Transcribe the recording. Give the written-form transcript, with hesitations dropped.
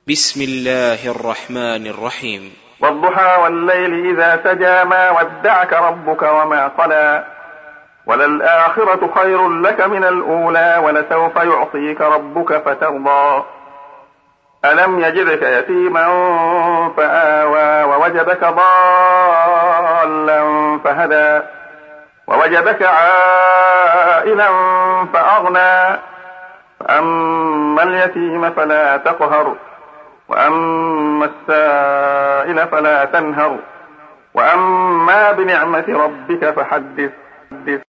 بسم الله الرحمن الرحيم. والضحى والليل إذا سجى ما ودعك ربك وما قلى وللآخرة خير لك من الأولى ولسوف يعطيك ربك فترضى ألم يجدك يتيما فآوى ووجدك ضالا فهدى ووجدك عائلا فأغنى فأما اليتيم فلا تقهر وأما السائل فلا تنهر وأما بنعمة ربك فحدث